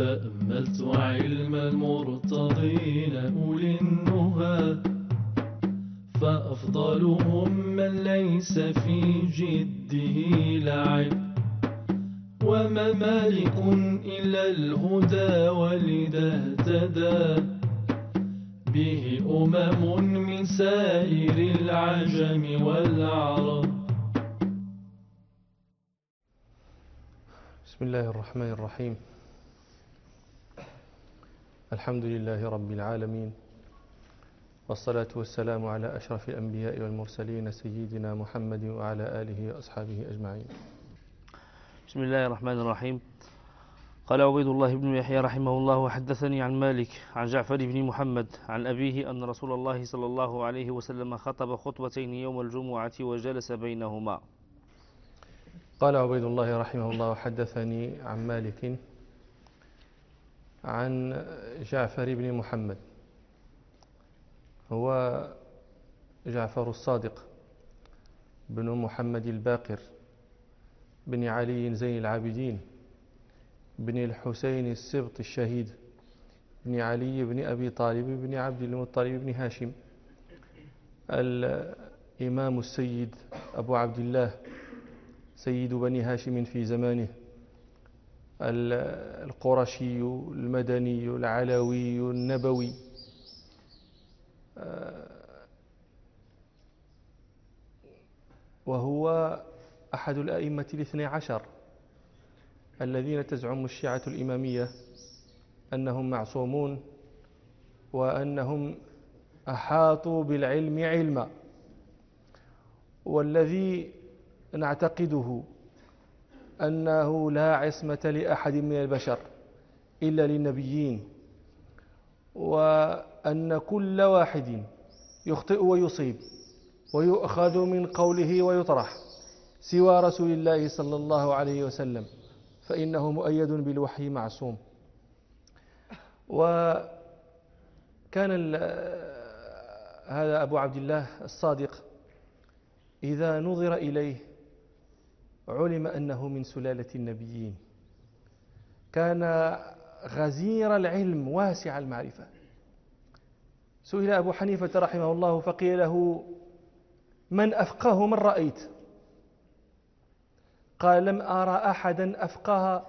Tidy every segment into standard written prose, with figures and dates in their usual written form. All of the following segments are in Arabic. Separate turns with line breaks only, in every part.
تأملت علم المرتضين أولي النهى، فأفضلهم من ليس في جده لعب، وما مالك إلا الهدى ولذا اهتدى به من سائر العجم والعرب.
بسم الله الرحمن الرحيم. الحمد لله رب العالمين، والصلاة والسلام على أشرف الأنبياء والمرسلين سيدنا محمد وعلى آله وأصحابه أجمعين.
بسم الله الرحمن الرحيم. قال عبيد الله بن يحيى رحمه الله: وحدثني عن مالك عن جعفر بن محمد عن أبيه أن رسول الله صلى الله عليه وسلم خطب خطبتين يوم الجمعة وجلس بينهما.
قال عبيد الله رحمه الله: وحدثني عن مالك عن جعفر بن محمد، هو جعفر الصادق بن محمد الباقر بن علي زين العابدين بن الحسين السبط الشهيد بن علي بن أبي طالب بن عبد المطلب بن هاشم، الإمام السيد أبو عبد الله سيد بني هاشم في زمانه، القرشي المدني العلوي النبوي، وهو أحد الأئمة الاثني عشر الذين تزعم الشيعة الإمامية أنهم معصومون وأنهم أحاطوا بالعلم علما، والذي نعتقده أنه لا عصمة لأحد من البشر إلا للنبيين، وأن كل واحد يخطئ ويصيب ويؤخذ من قوله ويطرح سوى رسول الله صلى الله عليه وسلم، فإنه مؤيد بالوحي معصوم. وكان هذا أبو عبد الله الصادق إذا نظر إليه علم أنه من سلالة النبيين، كان غزير العلم واسع المعرفة. سئل أبو حنيفة رحمه الله فقيل له: من أفقه من رأيت؟ قال: لم أرى أحدا أفقه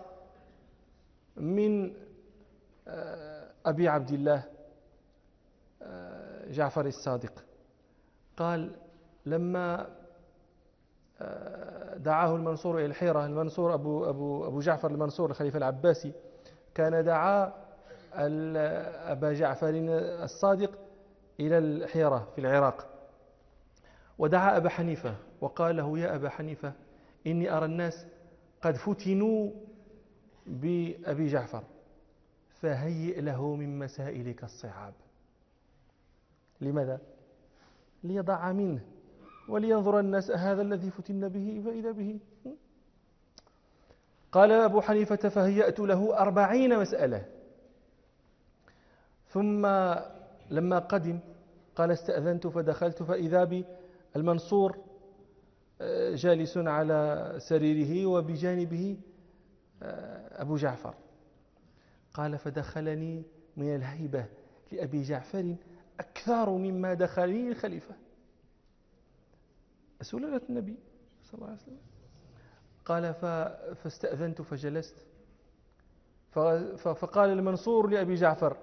من أبي عبد الله جعفر الصادق. قال: لما دعاه المنصور إلى الحيرة، المنصور أبو جعفر المنصور الخليفة العباسي كان دعا أبا جعفر الصادق إلى الحيرة في العراق، ودعا أبا حنيفة وقال له: يا أبا حنيفة، إني أرى الناس قد فتنوا بأبي جعفر، فهيئ له من مسائلك الصعاب. لماذا؟ ليضع منه ولينظر الناس هذا الذي فتن به فإذا به. قال أبو حنيفة: فهيأت له 40 مسألة. ثم لما قدم قال: استأذنت فدخلت فإذا بي المنصور جالس على سريره وبجانبه أبو جعفر. قال: فدخلني من الهيبة لأبي جعفر أكثر مما دخلني الخليفة، سلالة النبي صلى الله عليه وسلم. قال: فاستأذنت فجلست، فقال المنصور لأبي جعفر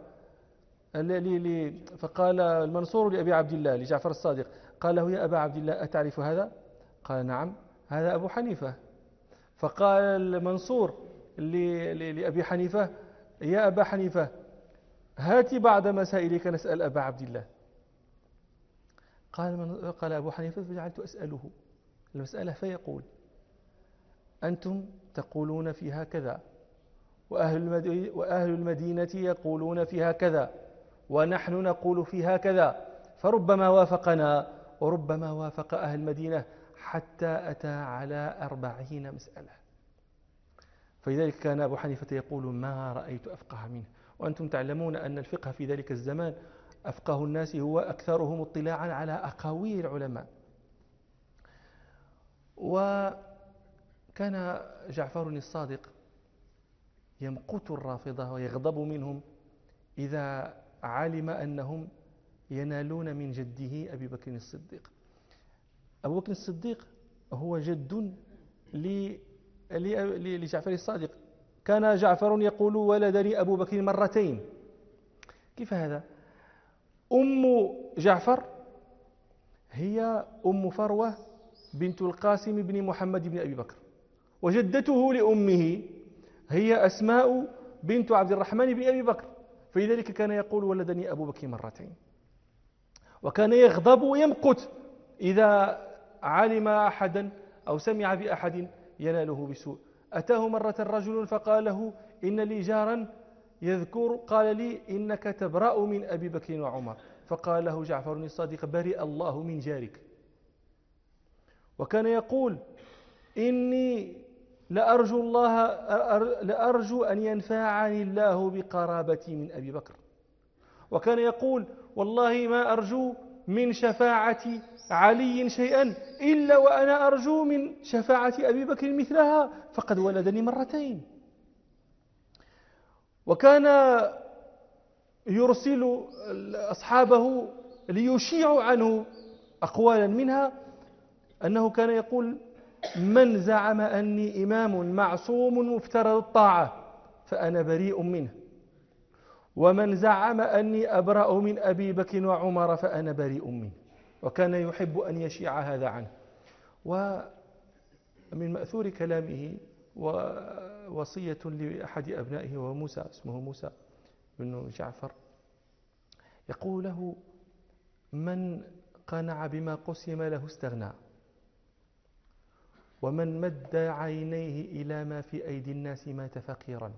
فقال المنصور لأبي عبد الله لجعفر الصادق، قال له: يا أبا عبد الله، أتعرف هذا؟ قال: نعم، هذا أبو حنيفة. فقال المنصور لأبي حنيفة: يا أبا حنيفة، هات بعض مسائلك نسأل أبا عبد الله. قال أبو حنيفة: فجعلت أسأله المسألة فيقول: أنتم تقولون فيها كذا، وأهل المدينة يقولون فيها كذا، ونحن نقول فيها كذا، فربما وافقنا وربما وافق أهل المدينة حتى أتى على 40 مسألة. فلذلك كان أبو حنيفة يقول: ما رأيت أفقه منه. وأنتم تعلمون أن الفقه في ذلك الزمان أفقه الناس هو أكثرهم اطلاعا على أقاويل العلماء. وكان جعفر الصادق يمقت الرافضة ويغضب منهم إذا علم أنهم ينالون من جده أبي بكر الصديق. أبو بكر الصديق هو جد لجعفر الصادق. كان جعفر يقول ولدني أبو بكر مرتين. كيف هذا؟ أم جعفر هي أم فروة بنت القاسم بن محمد بن أبي بكر، وجدته لأمه هي أسماء بنت عبد الرحمن بن أبي بكر، فلذلك كان يقول ولدني أبو بكر مرتين. وكان يغضب ويمقت إذا علم أحدا أو سمع بأحد يناله بسوء. أتاه مرة رجل فقال له إن لي جارا يذكر قال لي إنك تبرأ من أبي بكر وعمر، فقال له جعفر الصادق برئ الله من جارك. وكان يقول إني لأرجو أن ينفعني الله بقرابتي من أبي بكر. وكان يقول والله ما أرجو من شفاعة علي شيئا إلا وأنا أرجو من شفاعة أبي بكر مثلها فقد ولدني مرتين. وكان يرسل أصحابه ليشيعوا عنه أقوالا، منها أنه كان يقول من زعم أني إمام معصوم مفترض الطاعة فأنا بريء منه، ومن زعم أني أبرأ من أبي بكر وعمر فأنا بريء منه. وكان يحب أن يشيع هذا عنه. ومن مأثور كلامه ووصية لأحد أبنائه وهو موسى، اسمه موسى بن جعفر، يقول له من قنع بما قسم له استغنى، ومن مد عينيه إلى ما في أيدي الناس مات فقيرا،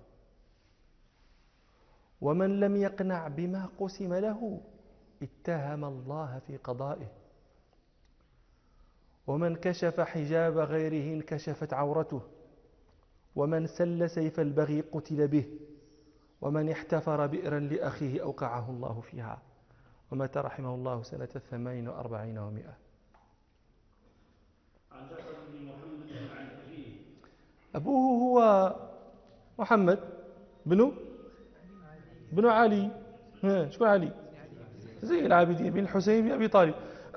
ومن لم يقنع بما قسم له اتهم الله في قضائه، ومن كشف حجاب غيره انكشفت عورته، ومن سل سيف البغي قتل به، ومن احتفر بئرا لأخيه أوقعه الله فيها، ومات رحمه الله سنة 48 و100.
عن جعفر بن محمد عن أبيه.
أبوه هو محمد بن علي. شكون علي؟ زين العابدين بن الحسين بن أبي طالب.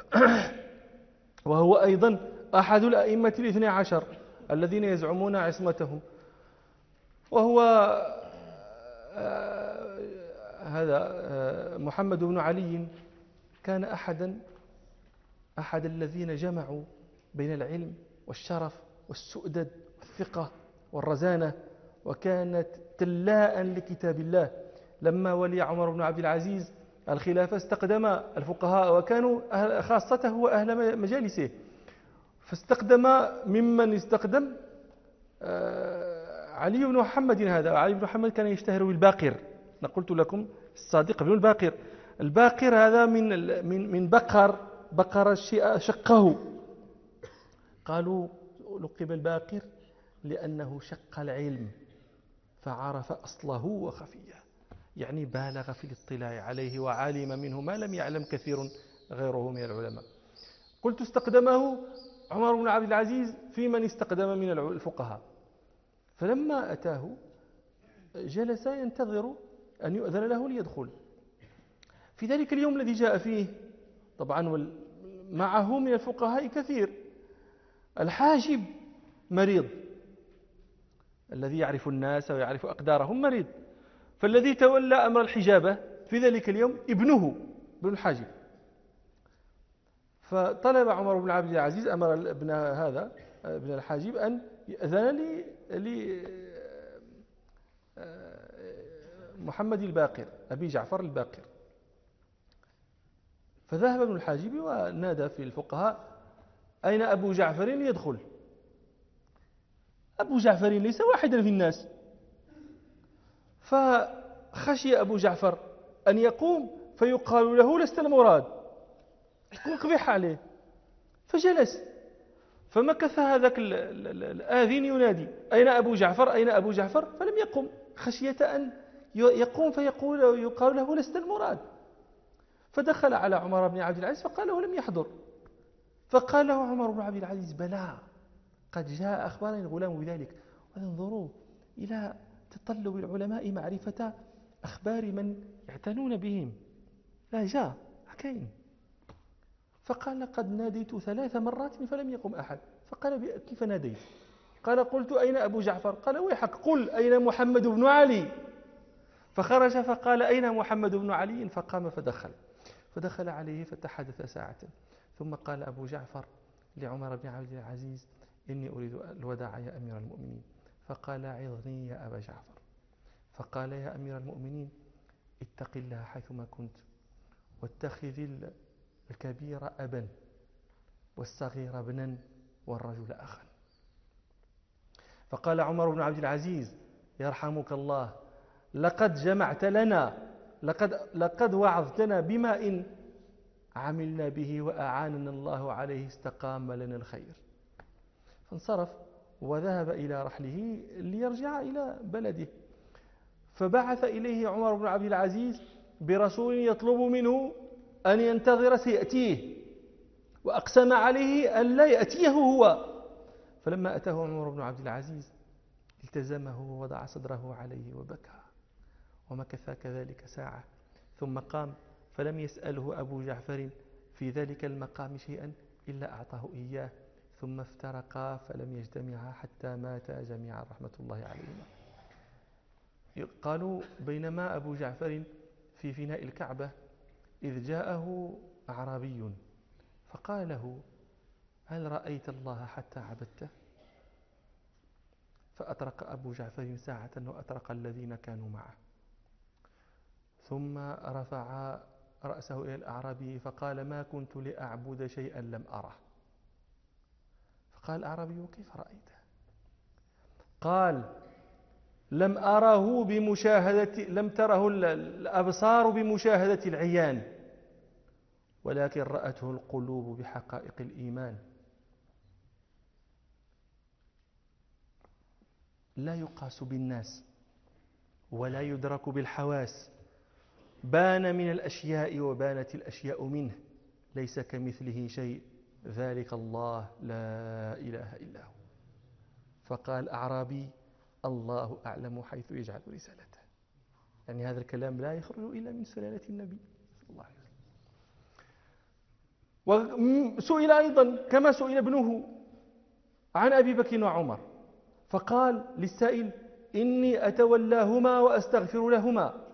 وهو أيضا أحد الأئمة الاثني عشر الذين يزعمون عصمتهم. وهو هذا محمد بن علي كان أحد الذين جمعوا بين العلم والشرف والسؤدد والثقة والرزانة، وكانت تلاء لكتاب الله. لما ولي عمر بن عبد العزيز الخلافة استقدم الفقهاء، وكانوا خاصته وأهل مجالسه، فاستقدم ممن استقدم علي بن محمد. هذا علي بن محمد كان يشتهر بالباقر. أنا قلت لكم الصادق بن الباقر. الباقر هذا من بقر الشيء شقه، قالوا لقب الباقر لأنه شق العلم فعرف أصله وخفيه، يعني بالغ في الاطلاع عليه وعالم منه ما لم يعلم كثير غيره من العلماء. قلت استقدمه عمر بن عبد العزيز في من استقدم من الفقهاء، فلما أتاه جلس ينتظر أن يؤذن له ليدخل. في ذلك اليوم الذي جاء فيه طبعا معه من الفقهاء كثير، الحاجب مريض، الذي يعرف الناس ويعرف أقدارهم مريض، فالذي تولى أمر الحجابة في ذلك اليوم ابن الحاجب. فطلب عمر بن عبد العزيز أمر ابن الحاجب أن يأذن محمد الباقر أبي جعفر الباقر. فذهب ابن الحاجب ونادى في الفقهاء أين أبو جعفر يدخل؟ أبو جعفر ليس واحدا في الناس. فخشي أبو جعفر أن يقوم فيقال له لست المراد، يقبح عليه، فجلس. فمكث هذاك الآذين ينادي أين أبو جعفر أين أبو جعفر، فلم يقم خشية أن يقوم يقال له لست المراد. فدخل على عمر بن عبد العزيز فقال له لم يحضر. فقال له عمر بن عبد العزيز بلى قد جاء أخبارني الغلام بذلك، وانظروا إلى تطلب العلماء معرفة أخبار من يعتنون بهم. لا جاء حكاين. فقال قد ناديت 3 مرات فلم يقم أحد. فقال كيف ناديت؟ قال قلت أين أبو جعفر؟ قال ويحك قل أين محمد بن علي؟ فخرج فقال أين محمد بن علي؟ فقام فدخل عليه فتحدث ساعة، ثم قال أبو جعفر لعمر بن عبد العزيز إني أريد الوداع يا أمير المؤمنين. فقال عظني يا أبا جعفر. فقال يا أمير المؤمنين اتق الله حيثما كنت، واتخذ الكبير أبا والصغير ابنا والرجل أخا. فقال عمر بن عبد العزيز يرحمك الله لقد جمعت لنا، لقد وعظتنا بما إن عملنا به وأعاننا الله عليه استقام لنا الخير. فانصرف وذهب إلى رحله ليرجع إلى بلده. فبعث إليه عمر بن عبد العزيز برسول يطلب منه أن ينتظر سيأتيه، وأقسم عليه أن لا يأتيه هو. فلما أتاه عمر بن عبد العزيز التزمه ووضع صدره عليه وبكى، ومكث كذلك ساعة، ثم قام فلم يسأله أبو جعفر في ذلك المقام شيئا إلا أعطاه إياه، ثم افترقا فلم يجتمعا حتى ماتا جميعا رحمة الله عليهما. قالوا بينما أبو جعفر في فناء الكعبة إذ جاءه أعرابي فقال له هل رأيت الله حتى عبدته؟ فأطرق أبو جعفر ساعة وأطرق الذين كانوا معه، ثم رفع رأسه إلى الأعرابي فقال ما كنت لأعبد شيئا لم أره. فقال الأعرابي كيف رأيته؟ قال لم أره بمشاهدة، لم تره الأبصار بمشاهدة العيان، ولكن رأته القلوب بحقائق الإيمان. لا يقاس بالناس ولا يدرك بالحواس، بان من الأشياء وبانت الأشياء منه، ليس كمثله شيء، ذلك الله لا إله إلا هو. فقال أعرابي الله أعلم حيث يجعل رسالته، يعني هذا الكلام لا يخرج إلا من سلالة النبي صلى الله عليه وسلم. وسئل أيضا كما سئل ابنه عن أبي بكر وعمر، فقال للسائل إني أتولاهما وأستغفر لهما.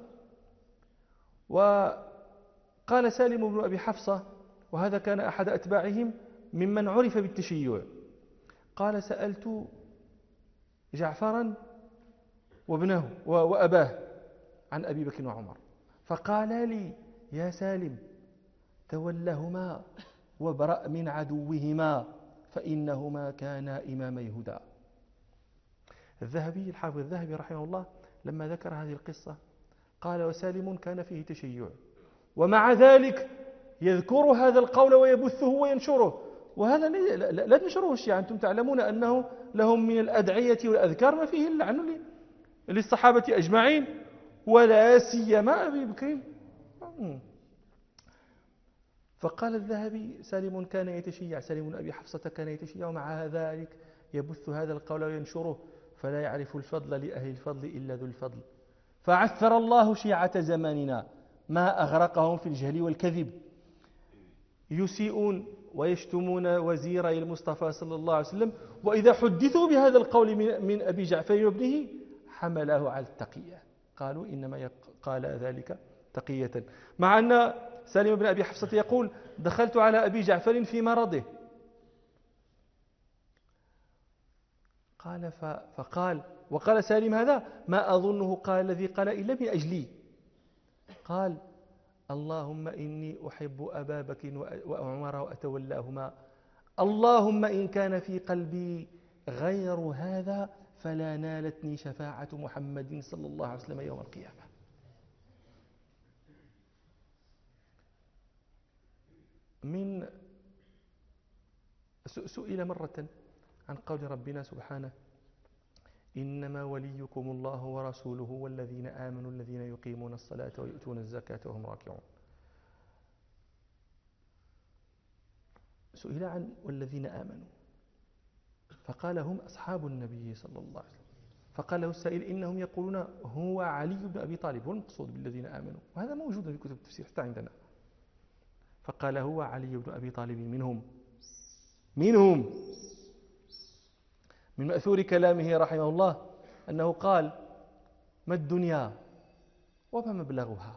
وقال سالم بن أبي حفصة، وهذا كان أحد أتباعهم ممن عرف بالتشيع، قال سألت جعفرا وابنه وأباه عن أبي بكر وعمر، فقال لي يا سالم تولهما وابرأ من عدوهما فإنهما كانا إمامي هدى. الذهبي الحافظ الذهبي رحمه الله لما ذكر هذه القصة قال وسالم كان فيه تشيع، ومع ذلك يذكر هذا القول ويبثه وينشره، وهذا لا تنشره الشيعة. أنتم تعلمون أنه لهم من الأدعية والأذكار ما فيه اللعن للصحابة أجمعين ولا سيما أبي بكر. فقال الذهبي سالم كان يتشيع، سالم بن أبي حفصة كان يتشيع، ومع ذلك يبث هذا القول وينشره، فلا يعرف الفضل لأهل الفضل إلا ذو الفضل. فعثر الله شيعة زماننا ما أغرقهم في الجهل والكذب، يسيئون ويشتمون وزيري المصطفى صلى الله عليه وسلم، وإذا حدثوا بهذا القول من أبي جعفر وابنه حمله على التقية، قالوا إنما قال ذلك تقية، مع أن سالم بن أبي حفصة يقول دخلت على أبي جعفر في مرضه، فقال وقال سالم هذا ما أظنه قال الذي قال إلا من أجلي، قال اللهم إني أحب أبا بكر وعمر وأتولاهما، اللهم إن كان في قلبي غير هذا فلا نالتني شفاعة محمد صلى الله عليه وسلم يوم القيامة. من سئل مرة عن قول ربنا سبحانه إنما وليكم الله ورسوله والذين آمنوا الذين يقيمون الصلاة ويؤتون الزكاة وهم راكعون. سئل عن والذين آمنوا فقال هم أصحاب النبي صلى الله عليه وسلم، فقال له السائل إنهم يقولون هو علي بن أبي طالب، هو المقصود بالذين آمنوا، وهذا موجود في كتب التفسير حتى عندنا. فقال هو علي بن أبي طالب منهم. من مأثور كلامه رحمه الله أنه قال: ما الدنيا وما مبلغها؟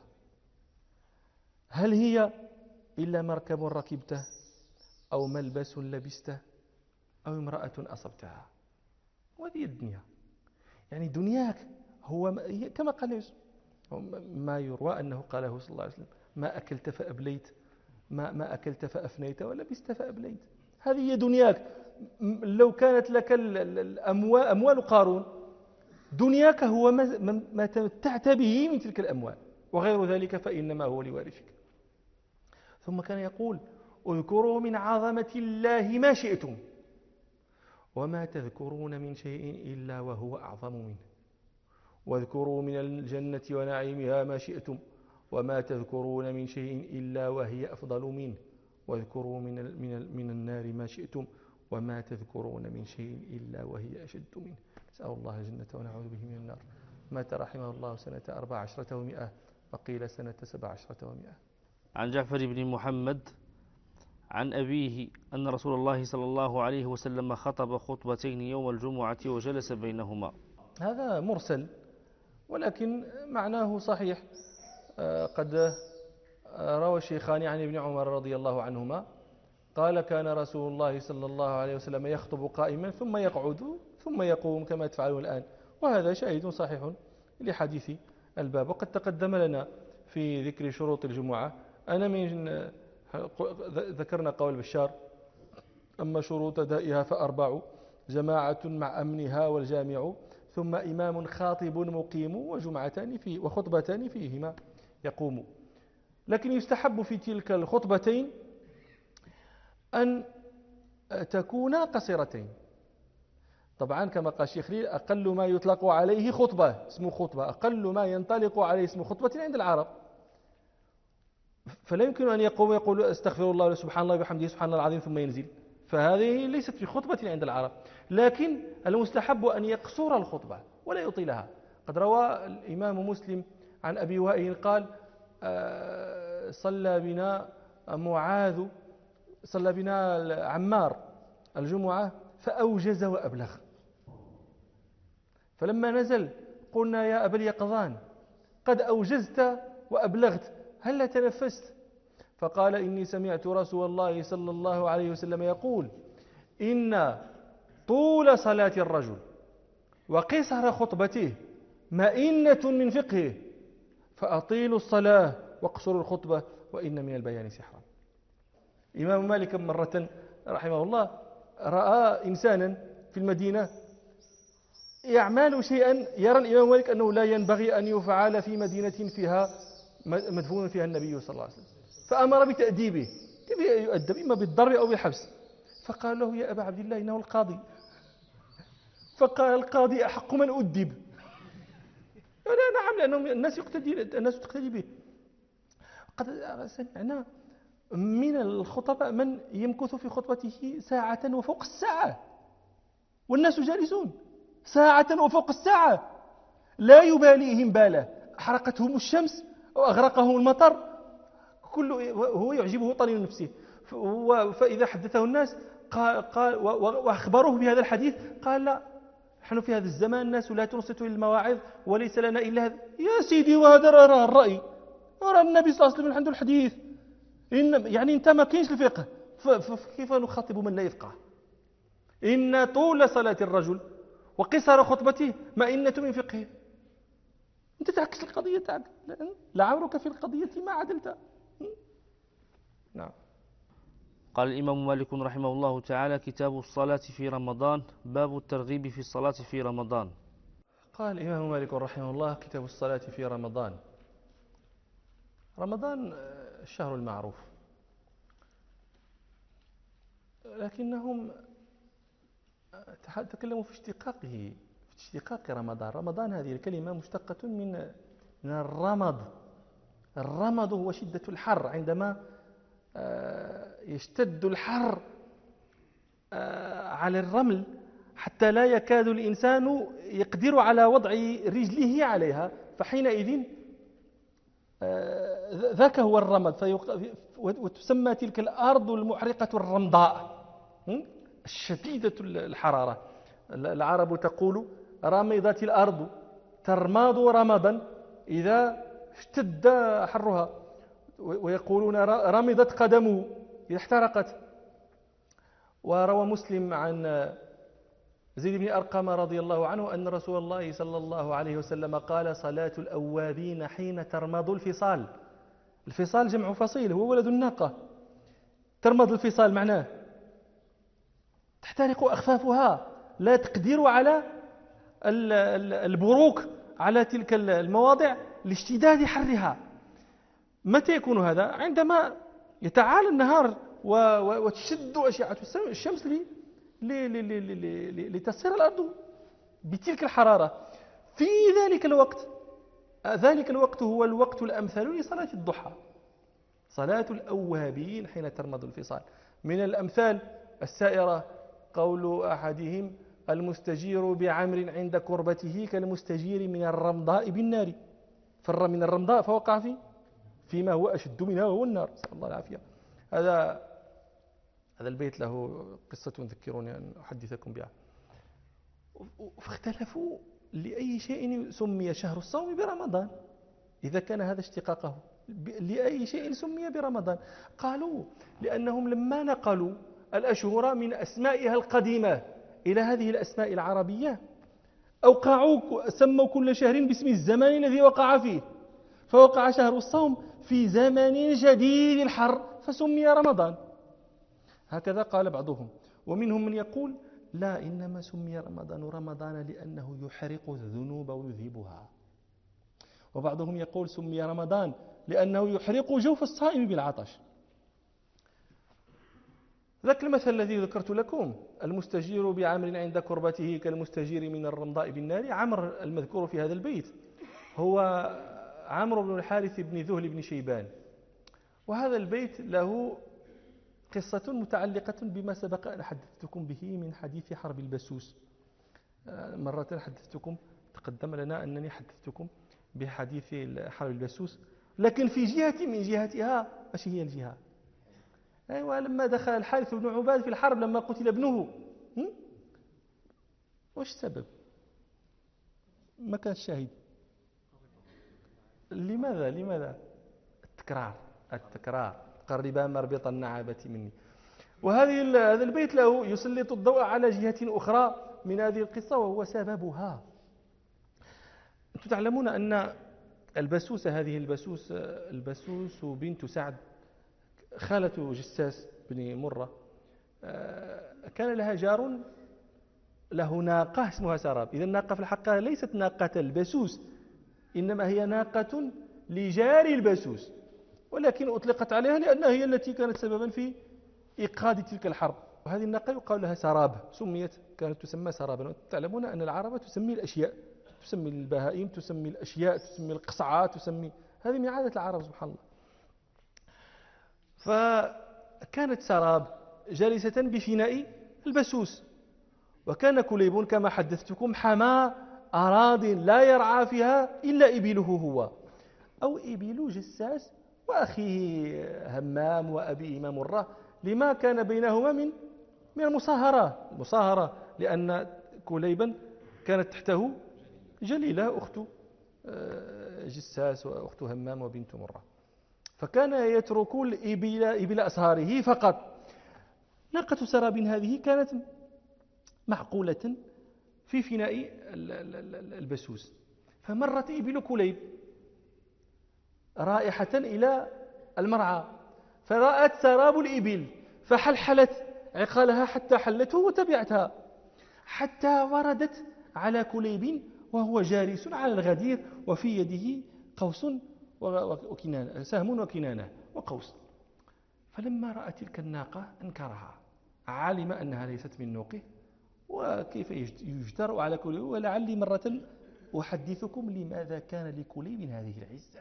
هل هي إلا مركب ركبته أو ملبس لبسته أو امرأة أصبتها؟ وهذه الدنيا، يعني دنياك هو كما قال ما يروى أنه قاله صلى الله عليه وسلم: ما أكلت فأبليت، ما أكلت فأفنيت ولبست فأبليت. هذه هي دنياك. لو كانت لك أموال قارون، دنياك هو ما تمتعت به من تلك الأموال، وغير ذلك فإنما هو لوارثك. ثم كان يقول: اذكروا من عظمة الله ما شئتم وما تذكرون من شيء إلا وهو أعظم منه، واذكروا من الجنة ونعيمها ما شئتم وما تذكرون من شيء إلا وهي أفضل منه، واذكروا من النار ما شئتم وما تذكرون من شيء إلا وهي أشد منه. نسأل الله الجنة ونعوذ به من النار. مات رحمه الله سنة 14 و100، وقيل سنة 17 و100.
عن جعفر بن محمد عن أبيه أن رسول الله صلى الله عليه وسلم خطب خطبتين يوم الجمعة وجلس بينهما.
هذا مرسل ولكن معناه صحيح. قد روى الشيخان عن ابن عمر رضي الله عنهما قال: كان رسول الله صلى الله عليه وسلم يخطب قائما ثم يقعد ثم يقوم كما تفعلون الآن، وهذا شاهد صحيح لحديث الباب. وقد تقدم لنا في ذكر شروط الجمعة ذكرنا قول بشار: أما شروط أدائها فأربع: جماعة مع أمنها والجامع، ثم إمام خاطب مقيم، وخطبتان فيهما يقوم. لكن يستحب في تلك الخطبتين أن تكونا قصيرتين. طبعا كما قال الشيخ خليل: أقل ما يطلق عليه خطبة اسمه خطبة، أقل ما ينطلق عليه اسمه خطبة عند العرب. فلا يمكن أن يقوم يقول استغفر الله وسبحان الله وبحمده سبحان الله العظيم ثم ينزل، فهذه ليست في خطبة عند العرب. لكن المستحب أن يقصر الخطبة ولا يطيلها. قد روى الإمام مسلم عن أبي وائل قال: صلى بنا عمار الجمعة فأوجز وأبلغ، فلما نزل قلنا: يا أبا اليقظان قد أوجزت وأبلغت، هل تنفست؟ فقال: إني سمعت رسول الله صلى الله عليه وسلم يقول: إن طول صلاة الرجل وقصر خطبته مئنة من فقهه، فأطيلوا الصلاة واقصروا الخطبة وإن من البيان سحرا. إمام مالك مرة رحمه الله رأى إنسانا في المدينة يعمل شيئا يرى الإمام مالك أنه لا ينبغي أن يفعل في مدينة فيها مدفون فيها النبي صلى الله عليه وسلم، فأمر بتأديبه، يؤدب إما بالضرب أو بالحبس. فقال له: يا أبا عبد الله إنه القاضي. فقال: القاضي أحق من أدب. نعم، لأنه الناس تقتدي به. قد سمعنا من الخطباء من يمكث في خطبته ساعة وفوق الساعة والناس جالسون، ساعة وفوق الساعة، لا يباليهم باله، أحرقتهم الشمس أو أغرقهم المطر، هو يعجبه طليل نفسه. فإذا حدثه الناس قال وأخبروه بهذا الحديث قال: لا، نحن في هذا الزمان الناس لا تنصت للمواعظ وليس لنا إلا هذا. يا سيدي، وهذا الرأي ورى النبي صلى الله عليه وسلم عنده الحديث. يعني أنت ما كاينش الفقه، فكيف نخاطب من لا يفقه؟ إن طول صلاة الرجل وقصر خطبته مئنة من فقهه. أنت تعكس القضية تاعك، لعمرك في القضية ما عدلت. نعم.
قال الإمام مالك رحمه الله تعالى: كتاب الصلاة في رمضان، باب الترغيب في الصلاة في رمضان.
قال الإمام مالك رحمه الله: كتاب الصلاة في رمضان. رمضان الشهر المعروف، لكنهم تكلموا في اشتقاق رمضان. رمضان هذه الكلمة مشتقة من الرمض. الرمض هو شدة الحر، عندما يشتد الحر على الرمل حتى لا يكاد الإنسان يقدر على وضع رجله عليها، فحينئذ ذاك هو الرمد. وتسمى تلك الأرض المحرقة الرمضاء الشديدة الحرارة. العرب تقول رمضت الأرض ترماد رمضا إذا اشتد حرها، ويقولون رمضت قدمه إذا احترقت. وروى مسلم عن زيد بن أرقم رضي الله عنه أن رسول الله صلى الله عليه وسلم قال: صلاة الأوابين حين ترمض الفصال. الفصال جمع فصيل، هو ولد الناقة. ترمض الفصال معناه تحترق أخفافها، لا تقدر على البروك على تلك المواضع لاشتداد حرها. متى يكون هذا؟ عندما يتعالى النهار وتشد أشعة الشمس لتصير الأرض بتلك الحرارة. في ذلك الوقت هو الوقت الأمثل لصلاة الضحى، صلاة الأوابين حين ترمض الفصال. من الأمثال السائرة قول أحدهم: المستجير بعمر عند كربته كالمستجير من الرمضاء بالنار. فر من الرمضاء فوقع فيما هو أشد منها وهو النار، نسأل الله العافية. هذا البيت له قصة تذكرني أن أحدثكم بها. فاختلفوا لأي شيء سمي شهر الصوم برمضان إذا كان هذا اشتقاقه، لأي شيء سمي برمضان؟ قالوا لأنهم لما نقلوا الأشهر من أسمائها القديمة إلى هذه الأسماء العربية سموا كل شهر باسم الزمان الذي وقع فيه، فوقع شهر الصوم في زمن شديد الحر فسمي رمضان. هكذا قال بعضهم. ومنهم من يقول: لا، إنما سمي رمضان لأنه يحرق الذنوب ويذهبها. وبعضهم يقول: سمي رمضان لأنه يحرق جوف الصائم بالعطش. ذاك المثل الذي ذكرت لكم: المستجير بعمر عند كربته كالمستجير من الرمضاء بالنار. عمرو المذكور في هذا البيت هو عمرو بن الحارث بن ذهل بن شيبان. وهذا البيت له قصة متعلقة بما سبق أن حدثتكم به من حديث حرب البسوس. مرة تقدم لنا أنني حدثتكم بحديث حرب البسوس، لكن في جهة من جهتها. ايش هي الجهة؟ أيوة، لما دخل الحارث بن عباد في الحرب لما قتل ابنه، وش السبب؟ ما كان الشاهد. لماذا؟ التكرار قربا مربط النعابة مني. هذا البيت له يسلط الضوء على جهة أخرى من هذه القصة، وهو سببها. أنتم تعلمون أن البسوس، هذه البسوس بنت سعد خالة جساس بن مرة، كان لها جار له ناقة اسمها سراب. إذا الناقة في الحقيقة ليست ناقة البسوس، إنما هي ناقة لجار البسوس، ولكن أطلقت عليها لأنها هي التي كانت سببا في إيقاد تلك الحرب. وهذه الناقة يقال لها سراب، كانت تسمى سرابا. تعلمون أن العرب تسمي الأشياء، تسمي البهائم، تسمي الأشياء، تسمي القصعات، هذه من عادة العرب سبحان الله. فكانت سراب جالسة بفناء البسوس، وكان كليب كما حدثتكم حمى أراض لا يرعى فيها إلا إبله هو أو إبل جساس وأخيه همام وأبي مرة، لما كان بينهما من المصاهرة، لأن كليبا كانت تحته جليلة أخت جساس وأخت همام وبنت مرة، فكان يترك الإبل أسهاره فقط. ناقة سراب هذه كانت معقولة في فناء البسوس، فمرت إبل كليب رائحة إلى المرعى، فرأت سراب الإبل فحلحلت عقالها حتى حلته وتبعتها، حتى وردت على كليب وهو جالس على الغدير وفي يده قوس وكنانة، سهم وكنانة وقوس. فلما رأت تلك الناقة أنكرها، علم أنها ليست من نوقه، وكيف يجترأ على كليب. ولعلي مرة أحدثكم لماذا كان لكليب هذه العزة.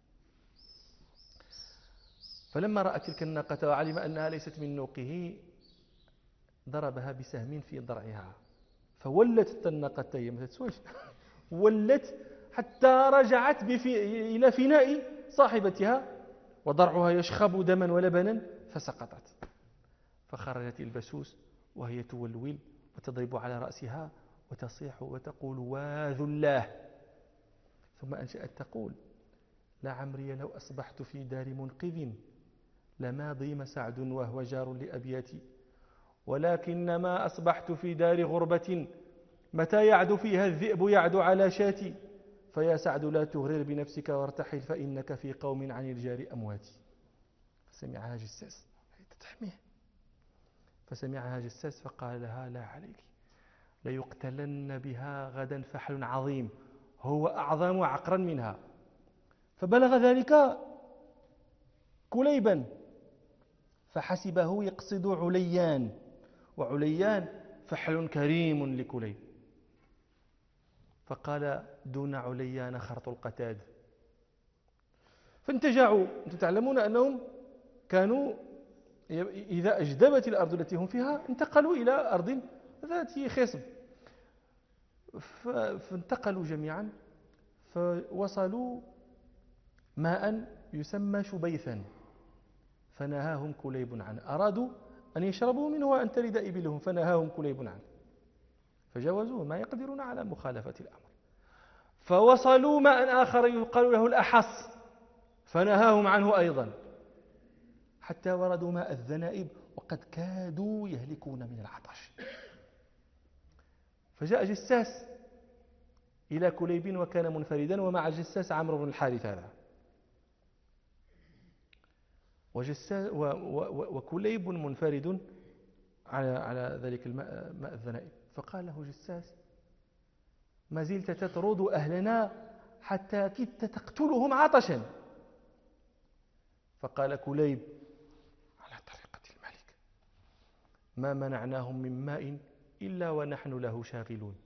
فلما رأت تلك الناقة وعلم أنها ليست من نوقه ضربها بسهم في ضرعها فولت الناقة هي ما تسواش ولت حتى رجعت إلى فناء صاحبتها وضرعها يشخب دما ولبنا فسقطت. فخرجت البسوس وهي تولول وتضرب على رأسها وتصيح وتقول واذ الله. ثم أنشأت تقول لعمري لو أصبحت في دار منقذ لما ضيم سعد وهو جار لأبياتي، ولكنما أصبحت في دار غربة متى يعد فيها الذئب يعد على شاتي، فيا سعد لا تغرر بنفسك وارتحل فإنك في قوم عن الجار أمواتي. فسمعها جساس تتحميه، فسمعها جساس فقال لها لا عليك ليقتلن بها غدا فحل عظيم هو أعظم عقرا منها. فبلغ ذلك كليبا فحسبه يقصد عليان، وعليان فحل كريم لكليب، فقال دون عليان خرط القتاد. فانتجعوا. أنتم تعلمون أنهم كانوا إذا أجدبت الأرض التي هم فيها انتقلوا إلى أرض ذات خصب، فانتقلوا جميعا فوصلوا ماء يسمى شبيثا فنهاهم كليب عنه. أرادوا أن يشربوا منه وأن تلد إبلهم فنهاهم كليب عنه، فجاوزوه ما يقدرون على مخالفة الأمر. فوصلوا ماء آخر يقال له الأحص فنهاهم عنه أيضا، حتى وردوا ماء الذنائب وقد كادوا يهلكون من العطش. فجاء جساس إلى كليب وكان منفردا، ومع جساس عمرو بن الحارث هذا. وكليب منفرد على ذلك الماء ماء الذنائب. فقال له جساس ما زلت تطرد أهلنا حتى كدت تقتلهم عطشا. فقال كليب على طريقة الملك ما منعناهم من ماء إلا ونحن له شاغلون.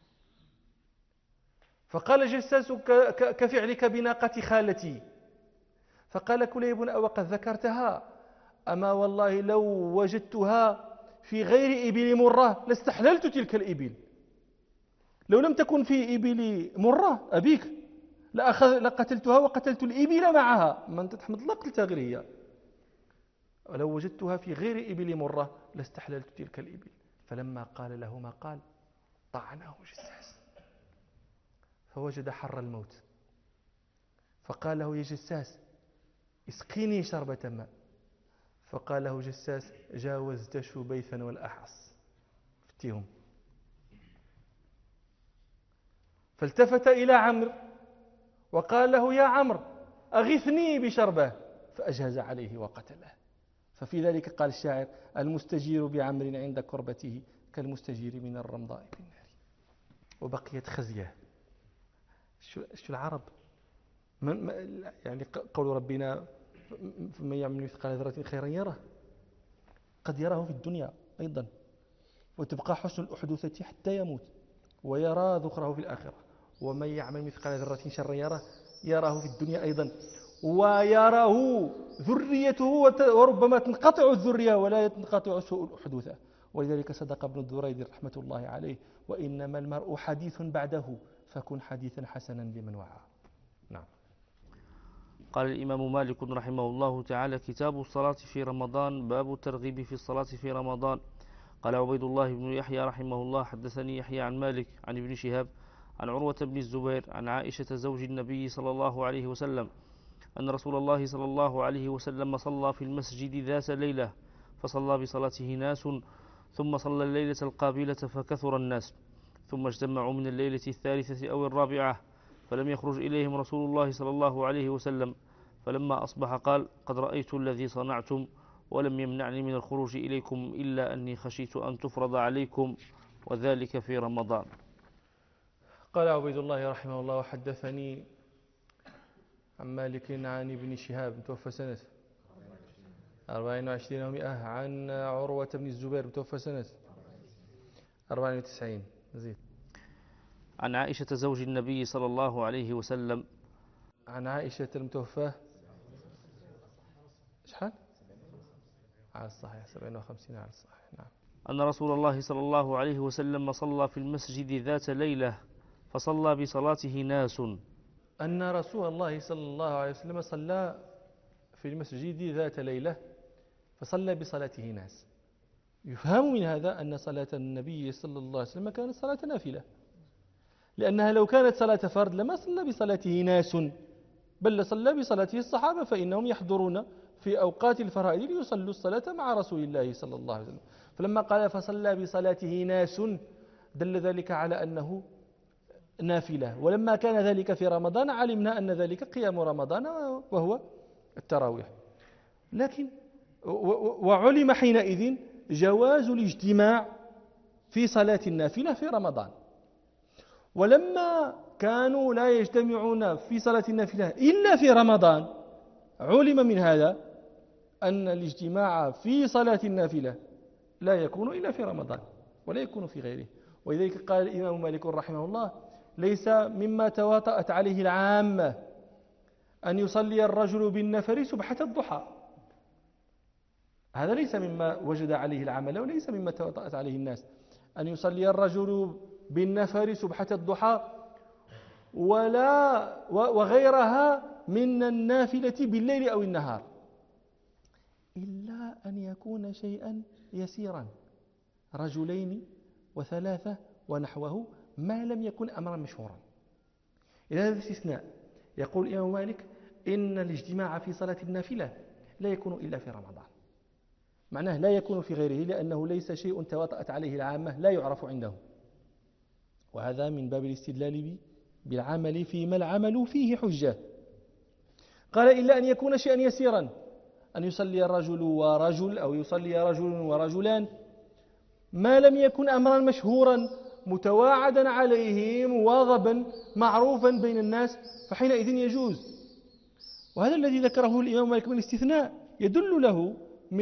فقال جساس كفعلك بناقة خالتي. فقال كليب وقد ذكرتها، أما والله لو وجدتها في غير إبل مرة لاستحللت تلك الإبل. لو لم تكن في إبل مرة أبيك لقتلتها وقتلت الإبل معها، ما أنت تحمد الله قتلتها غير هي. ولو وجدتها في غير إبل مرة لاستحللت تلك الإبل. فلما قال له ما قال طعنه جساس فوجد حر الموت. فقال له يا جساس اسقيني شربة ماء. فقال له جساس جاوزت شبيثا والأحص فتيهم. فالتفت إلى عمرو وقال له يا عمرو أغثني بشربه، فأجهز عليه وقتله. ففي ذلك قال الشاعر المستجير بعمر عند كربته كالمستجير من الرمضاء في النار. وبقيت خزية. شو العرب يعني قول ربنا من يعمل مثقال ذرة خيرا يره، قد يراه في الدنيا أيضا، وتبقى حسن الأحدوثة حتى يموت ويرى ذكره في الآخرة. ومن يعمل مثقال ذرة شرا يراه في الدنيا أيضا ويراه ذريته، وربما تنقطع الذرية ولا تنقطع سوء الأحدوثة. ولذلك صدق ابن الدريد رحمة الله عليه وإنما المرء حديث بعده فكن حديثا حسنا لمن وعى. نعم.
قال الإمام مالك رحمه الله تعالى كتاب الصلاة في رمضان باب الترغيب في الصلاة في رمضان. قال عبيد الله بن يحيى رحمه الله حدثني يحيى عن مالك عن ابن شهاب عن عروة بن الزبير عن عائشة زوج النبي صلى الله عليه وسلم أن رسول الله صلى الله عليه وسلم صلى في المسجد ذات ليلة فصلى بصلاته ناس ثم صلى الليلة القابلة فكثر الناس ثم اجتمعوا من الليلة الثالثة أو الرابعة فلم يخرج إليهم رسول الله صلى الله عليه وسلم فلما أصبح قال قد رأيت الذي صنعتم ولم يمنعني من الخروج إليكم إلا أني خشيت أن تفرض عليكم وذلك في رمضان.
قال عبيد الله رحمه الله وحدثني عن مالك عن ابن شهاب متوفى سنة 24 و100 عن عروة بن الزبير متوفى سنة 94 زيد.
عن عائشة زوج النبي صلى الله عليه وسلم
عن عائشة المتوفاة شحال؟ على الصحيح 57 على الصحيح. نعم.
أن رسول الله صلى الله عليه وسلم صلى في المسجد ذات ليلة فصلى بصلاته ناس.
أن رسول الله صلى الله عليه وسلم صلى في المسجد ذات ليلة فصلى بصلاته ناس. يفهم من هذا أن صلاة النبي صلى الله عليه وسلم كانت صلاة نافلة، لأنها لو كانت صلاة فرد لما صلى بصلاته ناس، بل صلى بصلاته الصحابة، فإنهم يحضرون في أوقات الفرائض ليصلوا الصلاة مع رسول الله صلى الله عليه وسلم. فلما قال فصلى بصلاته ناس دل ذلك على أنه نافلة. ولما كان ذلك في رمضان علمنا أن ذلك قيام رمضان وهو التراويح. لكن وعلم حينئذ جواز الاجتماع في صلاة النافلة في رمضان. ولما كانوا لا يجتمعون في صلاة النافلة إلا في رمضان علم من هذا أن الاجتماع في صلاة النافلة لا يكون إلا في رمضان ولا يكون في غيره. ولذلك قال الإمام مالك رحمه الله ليس مما تواطأت عليه العامة أن يصلي الرجل بالنفر سبحة الضحى. هذا ليس مما وجد عليه العمل وليس مما تواطأت عليه الناس، أن يصلي الرجل بالنفر سبحة الضحى وغيرها من النافلة بالليل أو النهار، إلا أن يكون شيئا يسيرا، رجلين وثلاثة ونحوه، ما لم يكن أمرا مشهورا. إلى هذا الاستثناء يقول الإمام مالك إن الاجتماع في صلاة النافلة لا يكون إلا في رمضان. معناه لا يكون في غيره لأنه ليس شيء تواطأت عليه العامة لا يعرف عندهم، وهذا من باب الاستدلال بالعمل فيما العمل فيه حجة. قال إلا أن يكون شيئا يسيرا، أن يصلي الرجل ورجل أو يصلي رجل ورجلان، ما لم يكن أمرا مشهورا متواعدا عليه مواظبا معروفا بين الناس فحينئذ يجوز. وهذا الذي ذكره الإمام مالك من الاستثناء يدل له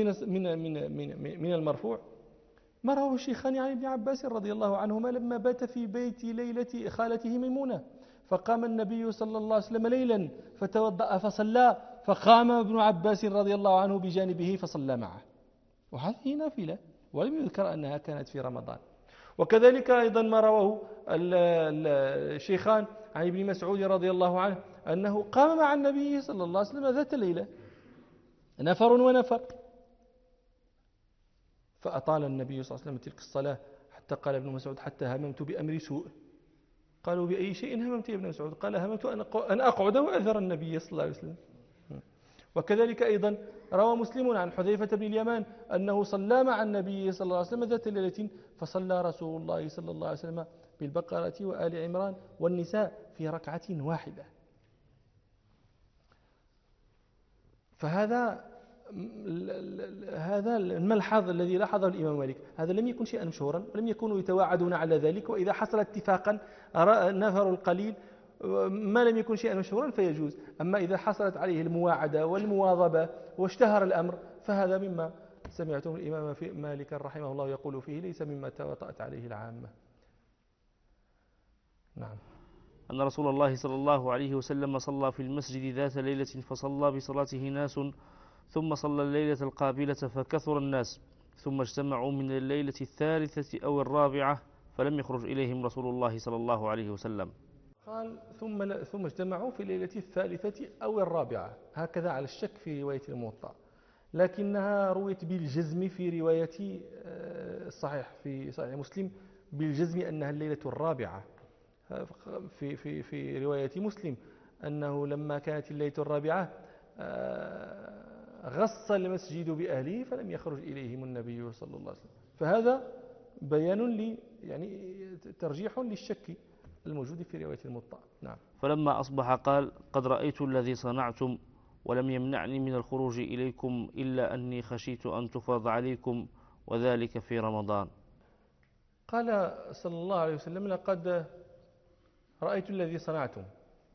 من المرفوع ما رواه الشيخان عن ابن عباس رضي الله عنهما لما بات في بيت ليلة خالته ميمونة، فقام النبي صلى الله عليه وسلم ليلا فتوضأ فصلى، فقام ابن عباس رضي الله عنه بجانبه فصلى معه، وهذه نافلة ولم يذكر أنها كانت في رمضان. وكذلك أيضا ما رواه الشيخان عن ابن مسعود رضي الله عنه أنه قام مع النبي صلى الله عليه وسلم ذات ليلة نفر ونفر، فأطال النبي صلى الله عليه وسلم تلك الصلاة حتى قال ابن مسعود حتى هممت بأمر سوء. قالوا بأي شيء هممت يا ابن مسعود؟ قال هممت أن أقعد وأذر النبي صلى الله عليه وسلم. وكذلك أيضا روى مسلم عن حذيفة بن اليمان أنه صلى مع النبي صلى الله عليه وسلم ذات ليلة فصلى رسول الله صلى الله عليه وسلم بالبقرة وآل عمران والنساء في ركعة واحدة. فهذا الملحظ الذي لاحظه الإمام مالك، هذا لم يكن شيئا مشهورا ولم يكونوا يتواعدون على ذلك، وإذا حصل اتفاقا نفر القليل ما لم يكن شيئا مشهورا فيجوز. أما إذا حصلت عليه المواعدة والمواظبة واشتهر الأمر فهذا مما سمعتم الإمام مالك رحمه الله يقول فيه ليس مما تواطأت عليه العامة. نعم.
أن رسول الله صلى الله عليه وسلم صلى في المسجد ذات ليلة فصلى بصلاته ناس، ثم صلى الليلة القابلة فكثر الناس، ثم اجتمعوا من الليلة الثالثة أو الرابعة فلم يخرج إليهم رسول الله صلى الله عليه وسلم.
قال ثم اجتمعوا في الليلة الثالثة أو الرابعة، هكذا على الشك في رواية الموطأ، لكنها رويت بالجزم في رواية الصحيح في صحيح مسلم بالجزم أنها الليلة الرابعة. في رواية مسلم أنه لما كانت الليلة الرابعة غص المسجد بأهله فلم يخرج إليهم النبي صلى الله عليه وسلم. فهذا بيان يعني ترجيح للشك الموجود في رواية الموطأ. نعم.
فلما أصبح قال قد رأيت الذي صنعتم ولم يمنعني من الخروج إليكم إلا أني خشيت أن تفرض عليكم وذلك في رمضان.
قال صلى الله عليه وسلم لقد رأيت الذي صنعتم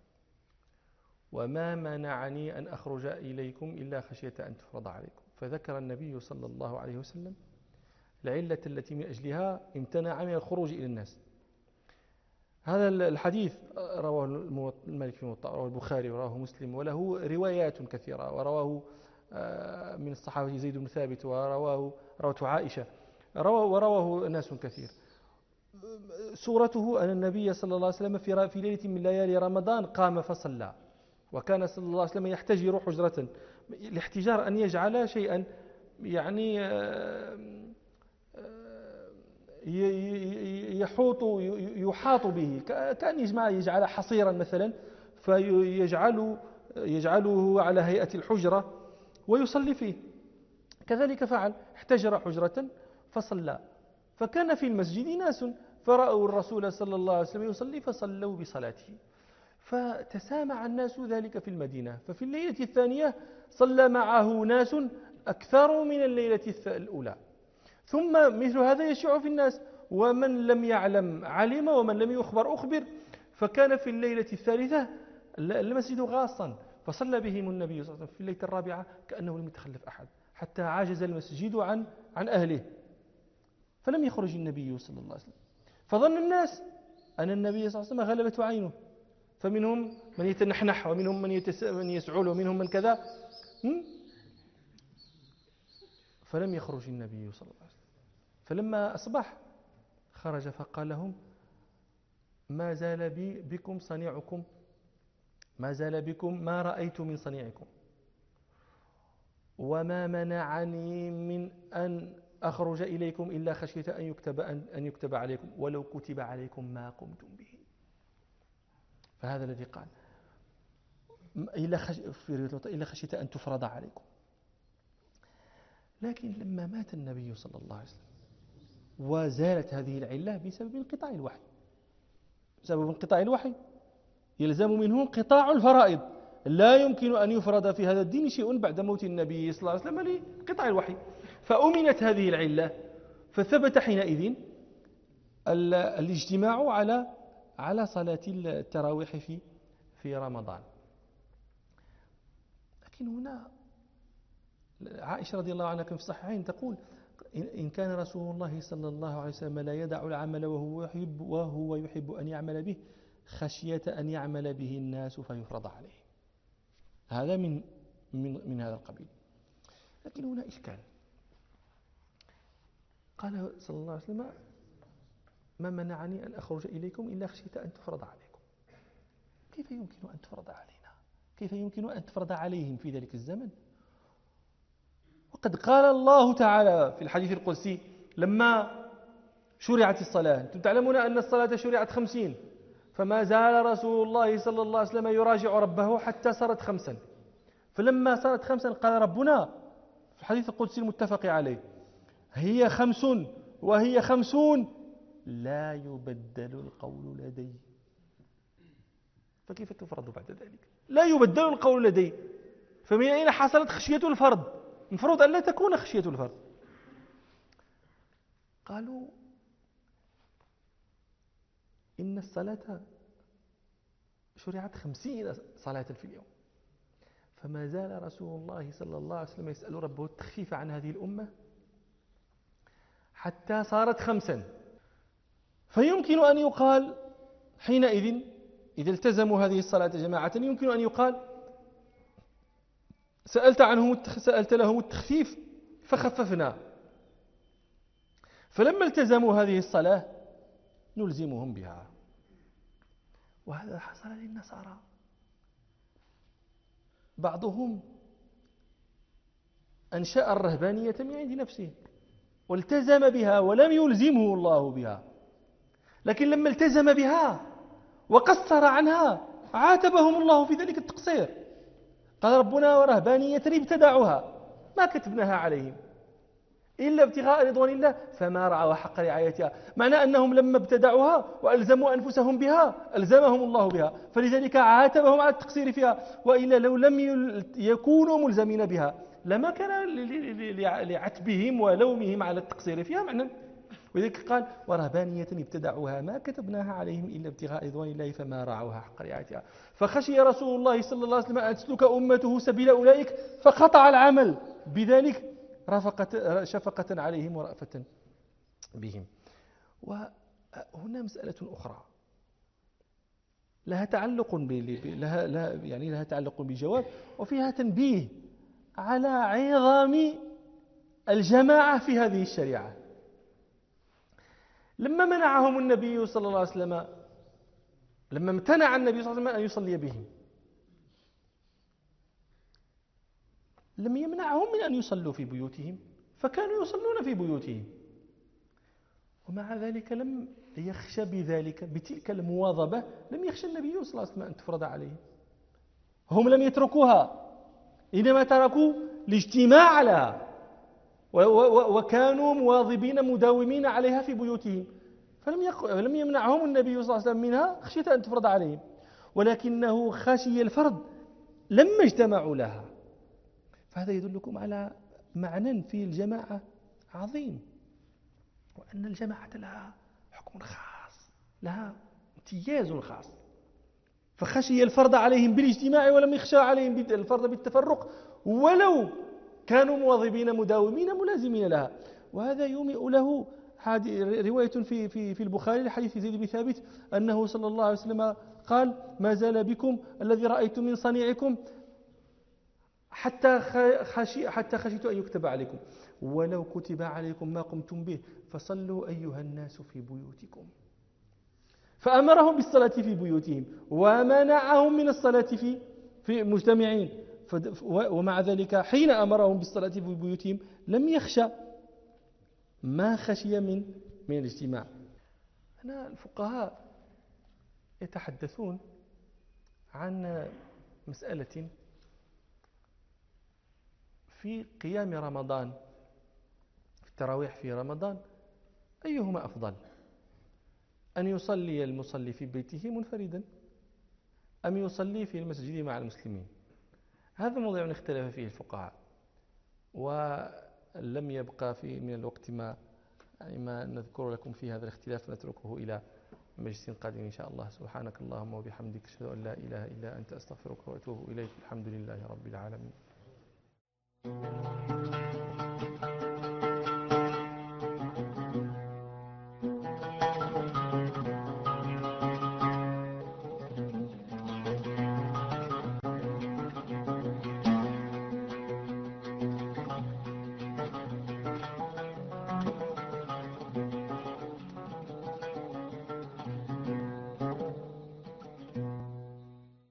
وما منعني أن أخرج إليكم إلا خشية أن تفرض عليكم. فذكر النبي صلى الله عليه وسلم العلة التي من أجلها امتنع من الخروج إلى الناس. هذا الحديث رواه المالك في الموطأ، رواه البخاري ورواه مسلم، وله روايات كثيرة، ورواه من الصحابة زيد بن ثابت، وروته عائشة ورواه ناس كثير. سورته أن النبي صلى الله عليه وسلم في ليلة من ليالي رمضان قام فصلى، وكان صلى الله عليه وسلم يحتجر حجرة. الاحتجار أن يجعل شيئا يعني يحاط به، كأن يجعل حصيرا مثلا يجعله على هيئة الحجرة ويصلي فيه. كذلك فعل، احتجر حجرة فصلى. فكان في المسجد ناس فرأوا الرسول صلى الله عليه وسلم يصلي فصلوا بصلاته، فتسامع الناس ذلك في المدينة. ففي الليلة الثانية صلى معه ناس أكثر من الليلة الأولى. ثم مثل هذا يشيع في الناس، ومن لم يعلم علم ومن لم يخبر أخبر. فكان في الليلة الثالثة المسجد غاصا، فصلى بهم النبي صلى الله عليه وسلم في الليلة الرابعة كأنه لم يتخلف أحد، حتى عاجز المسجد عن أهله، فلم يخرج النبي صلى الله عليه وسلم. فظن الناس أن النبي صلى الله عليه وسلم غلبته عينه، فمنهم من يتنحنح ومنهم من يسعل ومنهم من كذا، فلم يخرج النبي صلى الله عليه وسلم. فلما أصبح خرج فقال لهم: ما زال بكم صنيعكم، ما زال بكم ما رأيت من صنيعكم، وما منعني من أن أخرج إليكم إلا خشية أن يكتب عليكم، ولو كتب عليكم ما قمتم به. فهذا الذي قال إلا خشية أن تفرض عليكم. لكن لما مات النبي صلى الله عليه وسلم وزالت هذه العلة بسبب انقطاع الوحي، بسبب انقطاع الوحي يلزم منه انقطاع الفرائض. لا يمكن أن يفرض في هذا الدين شيء بعد موت النبي صلى الله عليه وسلم لانقطاع الوحي. فأمنت هذه العلة، فثبت حينئذ الاجتماع على صلاة التراويح في رمضان. لكن هنا عائشة رضي الله عنها في الصحيحين تقول: إن كان رسول الله صلى الله عليه وسلم لا يدع العمل وهو يحب أن يعمل به خشية أن يعمل به الناس فيفرض عليه. هذا من هذا القبيل. لكن هنا إشكال. قال صلى الله عليه وسلم: ما منعني أن أخرج إليكم إلا خشية أن تفرض عليكم. كيف يمكن أن تفرض علينا؟ كيف يمكن أن تفرض عليهم في ذلك الزمن؟ وقد قال الله تعالى في الحديث القدسي لما شرعت الصلاة: أنتم تعلمون أن الصلاة شرعت 50، فما زال رسول الله صلى الله عليه وسلم يراجع ربه حتى صارت 5. فلما صارت 5 قال ربنا في الحديث القدسي المتفق عليه: هي 5 وهي 50 لا يبدل القول لدي. فكيف تفرض بعد ذلك؟ لا يبدل القول لدي. فمن أين حصلت خشية الفرض؟ المفروض أن لا تكون خشية الفرض. قالوا: إن الصلاة شرعت 50 صلاة في اليوم، فما زال رسول الله صلى الله عليه وسلم يسأل ربه التخفيف عن هذه الأمة حتى صارت 5. فيمكن أن يقال حينئذ إذا التزموا هذه الصلاة جماعة يمكن أن يقال: سألت لهم التخفيف فخففنا، فلما التزموا هذه الصلاة نلزمهم بها. وهذا حصل للنصارى. بعضهم أنشأ الرهبانية من عند نفسه والتزم بها ولم يلزمه الله بها، لكن لما التزم بها وقصر عنها عاتبهم الله في ذلك التقصير. قال ربنا: ورهبانية ابتدعوها ما كتبناها عليهم إلا ابتغاء رضوان الله فما رعوا حق رعايتها. معنى أنهم لما ابتدعوها وألزموا أنفسهم بها ألزمهم الله بها، فلذلك عاتبهم على التقصير فيها. وإلا لو لم يكونوا ملزمين بها لما كان لعتبهم ولومهم على التقصير فيها معنى. ولذلك قال: ورهبانية ابتدعوها ما كتبناها عليهم إلا ابتغاء رضوان الله فما رعوها حق رعايتها. فخشي رسول الله صلى الله عليه وسلم أن تسلك أمته سبيل أولئك فقطع العمل بذلك شفقة عليهم ورأفة بهم. وهنا مسألة أخرى لها تعلق بجواب، وفيها تنبيه على عظم الجماعة في هذه الشريعة. لما منعهم النبي صلى الله عليه وسلم، لما امتنع النبي صلى الله عليه وسلم أن يصلي بهم، لم يمنعهم من أن يصلوا في بيوتهم، فكانوا يصلون في بيوتهم، ومع ذلك لم يخشى بذلك، بتلك المواظبة لم يخشى النبي صلى الله عليه وسلم أن تفرض عليهم. هم لم يتركوها، إنما تركوا الاجتماع عليها، وكانوا مواظبين مداومين عليها في بيوتهم، فلم يمنعهم النبي صلى الله عليه وسلم منها خشية أن تفرض عليهم، ولكنه خشي الفرض لما اجتمعوا لها. فهذا يدلكم على معنى في الجماعة عظيم، وأن الجماعة لها حكم خاص، لها امتياز خاص. فخشي الفرض عليهم بالاجتماع ولم يخشى عليهم الفرض بالتفرق، ولو كانوا مواظبين مداومين ملازمين لها. وهذا يومئ له رواية في البخاري لحديث زيد بن ثابت أنه صلى الله عليه وسلم قال: ما زال بكم الذي رأيت من صنيعكم حتى خشيت أن يكتب عليكم، ولو كتب عليكم ما قمتم به فصلوا أيها الناس في بيوتكم. فأمرهم بالصلاة في بيوتهم ومنعهم من الصلاة في مجتمعين، ومع ذلك حين أمرهم بالصلاة في بيوتهم لم يخشى ما خشي من الاجتماع. هنا الفقهاء يتحدثون عن مسألة في قيام رمضان، في التراويح في رمضان، أيهما أفضل؟ أن يصلي المصلي في بيته منفردا أم يصلي في المسجد مع المسلمين؟ هذا موضوع اختلف فيه الفقهاء، ولم يبقى من الوقت ما نذكر لكم في هذا الاختلاف، نتركه إلى مجلس قادم إن شاء الله. سبحانك اللهم وبحمدك، أشهد أن لا إله إلا أنت، أستغفرك وأتوب إليك. الحمد لله رب العالمين.